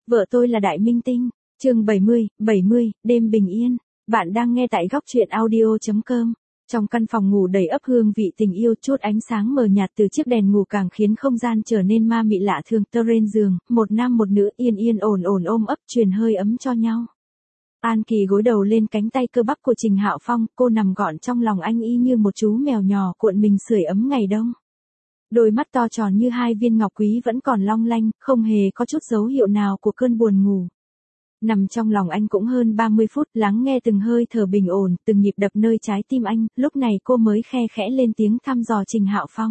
Vợ tôi là đại minh tinh. Chương 70, đêm bình yên. Bạn đang nghe tại góc truyện audio.com. Trong căn phòng ngủ đầy ắp hương vị tình yêu, chút ánh sáng mờ nhạt từ chiếc đèn ngủ càng khiến không gian trở nên ma mị lạ thường. Trên giường, một nam một nữ yên yên ổn ổn ôm ấp truyền hơi ấm cho nhau. An Kỳ gối đầu lên cánh tay cơ bắp của Trình Hạo Phong, cô nằm gọn trong lòng anh y như một chú mèo nhỏ cuộn mình sưởi ấm ngày đông. Đôi mắt to tròn như hai viên ngọc quý vẫn còn long lanh, không hề có chút dấu hiệu nào của cơn buồn ngủ. Nằm trong lòng anh cũng hơn 30 phút, lắng nghe từng hơi thở bình ổn, từng nhịp đập nơi trái tim anh, lúc này cô mới khe khẽ lên tiếng thăm dò Trình Hạo Phong.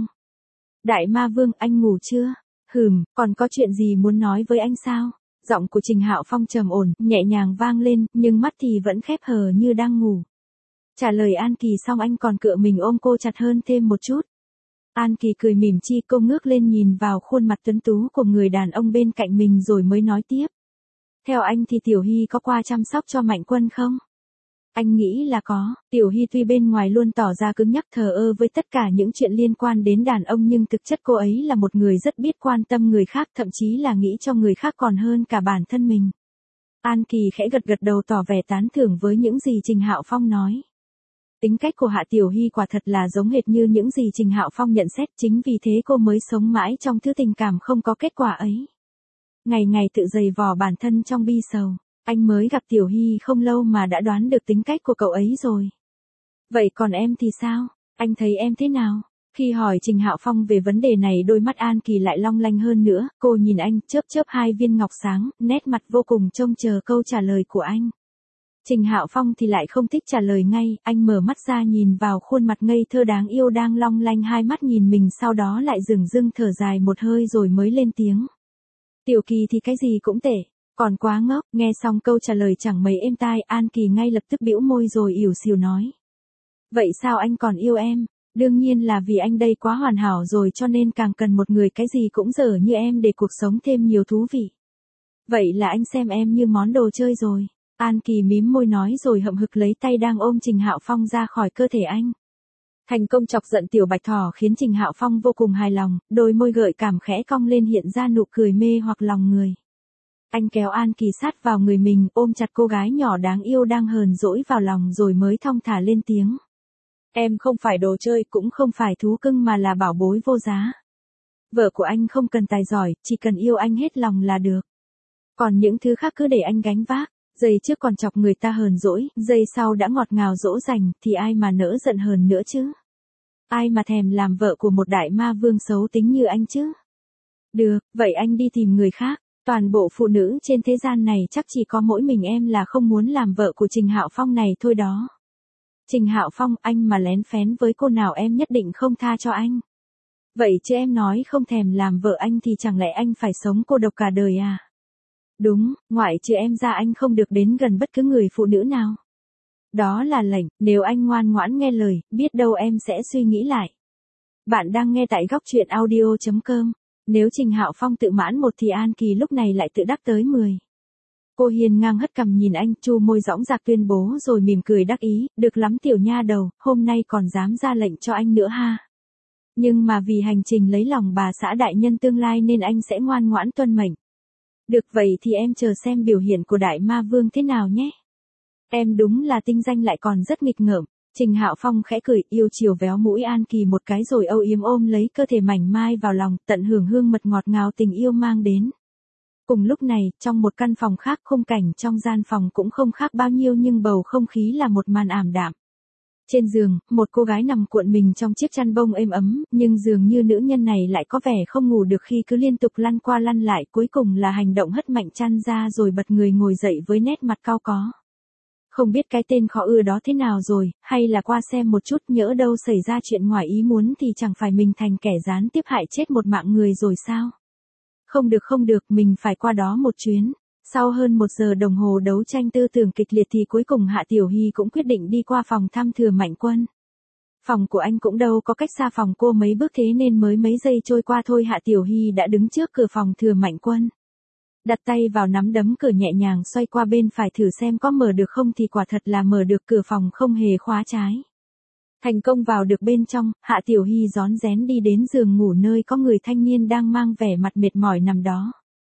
Đại ma vương, anh ngủ chưa? Còn có chuyện gì muốn nói với anh sao? Giọng của Trình Hạo Phong trầm ổn, nhẹ nhàng vang lên, nhưng mắt thì vẫn khép hờ như đang ngủ. Trả lời An Kỳ xong anh còn cựa mình ôm cô chặt hơn thêm một chút. An Kỳ cười mỉm chi, cô ngước lên nhìn vào khuôn mặt tuấn tú của người đàn ông bên cạnh mình rồi mới nói tiếp. Theo anh thì Tiểu Hy có qua chăm sóc cho Mạnh Quân không? Anh nghĩ là có. Tiểu Hy tuy bên ngoài luôn tỏ ra cứng nhắc thờ ơ với tất cả những chuyện liên quan đến đàn ông nhưng thực chất cô ấy là một người rất biết quan tâm người khác, thậm chí là nghĩ cho người khác còn hơn cả bản thân mình. An Kỳ khẽ gật đầu tỏ vẻ tán thưởng với những gì Trình Hạo Phong nói. Tính cách của Hạ Tiểu Hy quả thật là giống hệt như những gì Trình Hạo Phong nhận xét, chính vì thế cô mới sống mãi trong thứ tình cảm không có kết quả ấy. Ngày ngày tự giày vò bản thân trong bi sầu. Anh mới gặp Tiểu Hy không lâu mà đã đoán được tính cách của cậu ấy rồi. Vậy còn em thì sao? Anh thấy em thế nào? Khi hỏi Trình Hạo Phong về vấn đề này, đôi mắt An Kỳ lại long lanh hơn nữa, cô nhìn anh, chớp hai viên ngọc sáng, nét mặt vô cùng trông chờ câu trả lời của anh. Trình Hạo Phong thì lại không thích trả lời ngay, anh mở mắt ra nhìn vào khuôn mặt ngây thơ đáng yêu đang long lanh hai mắt nhìn mình, sau đó lại dửng dưng thở dài một hơi rồi mới lên tiếng. Tiểu Kỳ thì cái gì cũng tệ. Còn quá ngốc. Nghe xong câu trả lời chẳng mấy êm tai, An Kỳ ngay lập tức bĩu môi rồi ỉu xìu nói. Vậy sao anh còn yêu em? Đương nhiên là vì anh đây quá hoàn hảo rồi cho nên càng cần một người cái gì cũng dở như em để cuộc sống thêm nhiều thú vị. Vậy là anh xem em như món đồ chơi rồi. An Kỳ mím môi nói rồi hậm hực lấy tay đang ôm Trình Hạo Phong ra khỏi cơ thể anh. Thành công chọc giận tiểu bạch thỏ khiến Trình Hạo Phong vô cùng hài lòng, đôi môi gợi cảm khẽ cong lên hiện ra nụ cười mê hoặc lòng người. Anh kéo An Kỳ sát vào người mình, ôm chặt cô gái nhỏ đáng yêu đang hờn dỗi vào lòng rồi mới thong thả lên tiếng. Em không phải đồ chơi, cũng không phải thú cưng mà là bảo bối vô giá. Vợ của anh không cần tài giỏi, chỉ cần yêu anh hết lòng là được. Còn những thứ khác cứ để anh gánh vác. Giây trước còn chọc người ta hờn dỗi, giây sau đã ngọt ngào dỗ dành, thì ai mà nỡ giận hờn nữa chứ? Ai mà thèm làm vợ của một đại ma vương xấu tính như anh chứ? Được, vậy anh đi tìm người khác. Toàn bộ phụ nữ trên thế gian này chắc chỉ có mỗi mình em là không muốn làm vợ của Trình Hạo Phong này thôi đó. Trình Hạo Phong, anh mà lén phén với cô nào em nhất định không tha cho anh. Vậy chứ em nói không thèm làm vợ anh thì chẳng lẽ anh phải sống cô độc cả đời à? Đúng, ngoại trừ em ra anh không được đến gần bất cứ người phụ nữ nào. Đó là lệnh, nếu anh ngoan ngoãn nghe lời, biết đâu em sẽ suy nghĩ lại. Bạn đang nghe tại góc truyện audio.com. Nếu Trình Hạo Phong tự mãn 1 thì An Kỳ lúc này lại tự đắc tới 10. Cô hiền ngang hất cằm nhìn anh, chu môi dõng dạc tuyên bố rồi mỉm cười đắc ý, được lắm tiểu nha đầu, hôm nay còn dám ra lệnh cho anh nữa ha. Nhưng mà vì hành trình lấy lòng bà xã đại nhân tương lai nên anh sẽ ngoan ngoãn tuân mệnh. Được vậy thì em chờ xem biểu hiện của đại ma vương thế nào nhé. Em đúng là tinh danh lại còn rất nghịch ngợm. Trình Hạo Phong khẽ cười, yêu chiều véo mũi An Kỳ một cái rồi âu yếm ôm lấy cơ thể mảnh mai vào lòng, tận hưởng hương mật ngọt ngào tình yêu mang đến. Cùng lúc này, trong một căn phòng khác, khung cảnh trong gian phòng cũng không khác bao nhiêu nhưng bầu không khí là một màn ảm đạm. Trên giường, một cô gái nằm cuộn mình trong chiếc chăn bông êm ấm, nhưng dường như nữ nhân này lại có vẻ không ngủ được khi cứ liên tục lăn qua lăn lại, cuối cùng là hành động hất mạnh chăn ra rồi bật người ngồi dậy với nét mặt cau có. Không biết cái tên khó ưa đó thế nào rồi, hay là qua xem một chút, nhỡ đâu xảy ra chuyện ngoài ý muốn thì chẳng phải mình thành kẻ gián tiếp hại chết một mạng người rồi sao? Không được, mình phải qua đó một chuyến. Sau hơn 1 giờ đồng hồ đấu tranh tư tưởng kịch liệt thì cuối cùng Hạ Tiểu Hy cũng quyết định đi qua phòng thăm Thừa Mạnh Quân. Phòng của anh cũng đâu có cách xa phòng cô mấy bước, thế nên mới mấy giây trôi qua thôi Hạ Tiểu Hy đã đứng trước cửa phòng Thừa Mạnh Quân. Đặt tay vào nắm đấm cửa nhẹ nhàng xoay qua bên phải thử xem có mở được không thì quả thật là mở được, cửa phòng không hề khóa trái. Thành công vào được bên trong, Hạ Tiểu Hy rón rén đi đến giường ngủ nơi có người thanh niên đang mang vẻ mặt mệt mỏi nằm đó.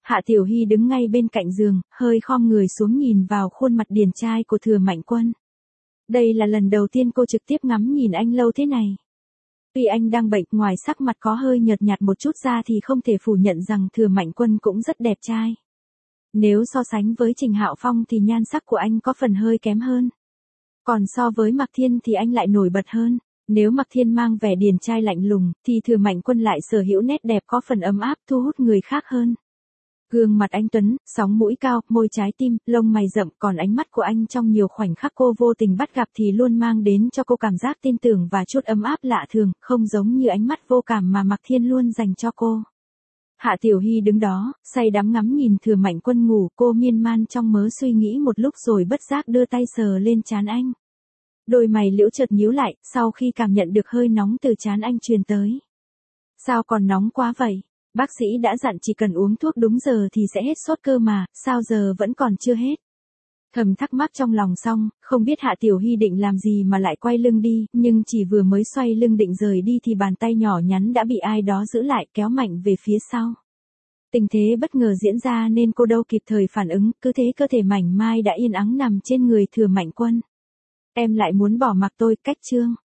Hạ Tiểu Hy đứng ngay bên cạnh giường, hơi khom người xuống nhìn vào khuôn mặt điển trai của Thừa Mạnh Quân. Đây là lần đầu tiên cô trực tiếp ngắm nhìn anh lâu thế này. Tuy anh đang bệnh, ngoài sắc mặt có hơi nhợt nhạt một chút ra thì không thể phủ nhận rằng Thừa Mạnh Quân cũng rất đẹp trai. Nếu so sánh với Trình Hạo Phong thì nhan sắc của anh có phần hơi kém hơn. Còn so với Mạc Thiên thì anh lại nổi bật hơn. Nếu Mạc Thiên mang vẻ điển trai lạnh lùng, thì Thừa Mạnh Quân lại sở hữu nét đẹp có phần ấm áp thu hút người khác hơn. Gương mặt anh tuấn, sóng mũi cao, môi trái tim, lông mày rậm, còn ánh mắt của anh trong nhiều khoảnh khắc cô vô tình bắt gặp thì luôn mang đến cho cô cảm giác tin tưởng và chút ấm áp lạ thường, không giống như ánh mắt vô cảm mà Mạc Thiên luôn dành cho cô. Hạ Tiểu Hy đứng đó, say đắm ngắm nhìn Thừa Mạnh Quân ngủ, cô miên man trong mớ suy nghĩ một lúc rồi bất giác đưa tay sờ lên trán anh. Đôi mày liễu chợt nhíu lại, sau khi cảm nhận được hơi nóng từ trán anh truyền tới. Sao còn nóng quá vậy? Bác sĩ đã dặn chỉ cần uống thuốc đúng giờ thì sẽ hết sốt cơ mà, sao giờ vẫn còn chưa hết? Thầm thắc mắc trong lòng xong, không biết Hạ Tiểu Hy định làm gì mà lại quay lưng đi, nhưng chỉ vừa mới xoay lưng định rời đi thì bàn tay nhỏ nhắn đã bị ai đó giữ lại kéo mạnh về phía sau. Tình thế bất ngờ diễn ra nên cô đâu kịp thời phản ứng, cứ thế cơ thể mảnh mai đã yên ắng nằm trên người Thừa Mạnh Quân. Em lại muốn bỏ mặc tôi, cách chương.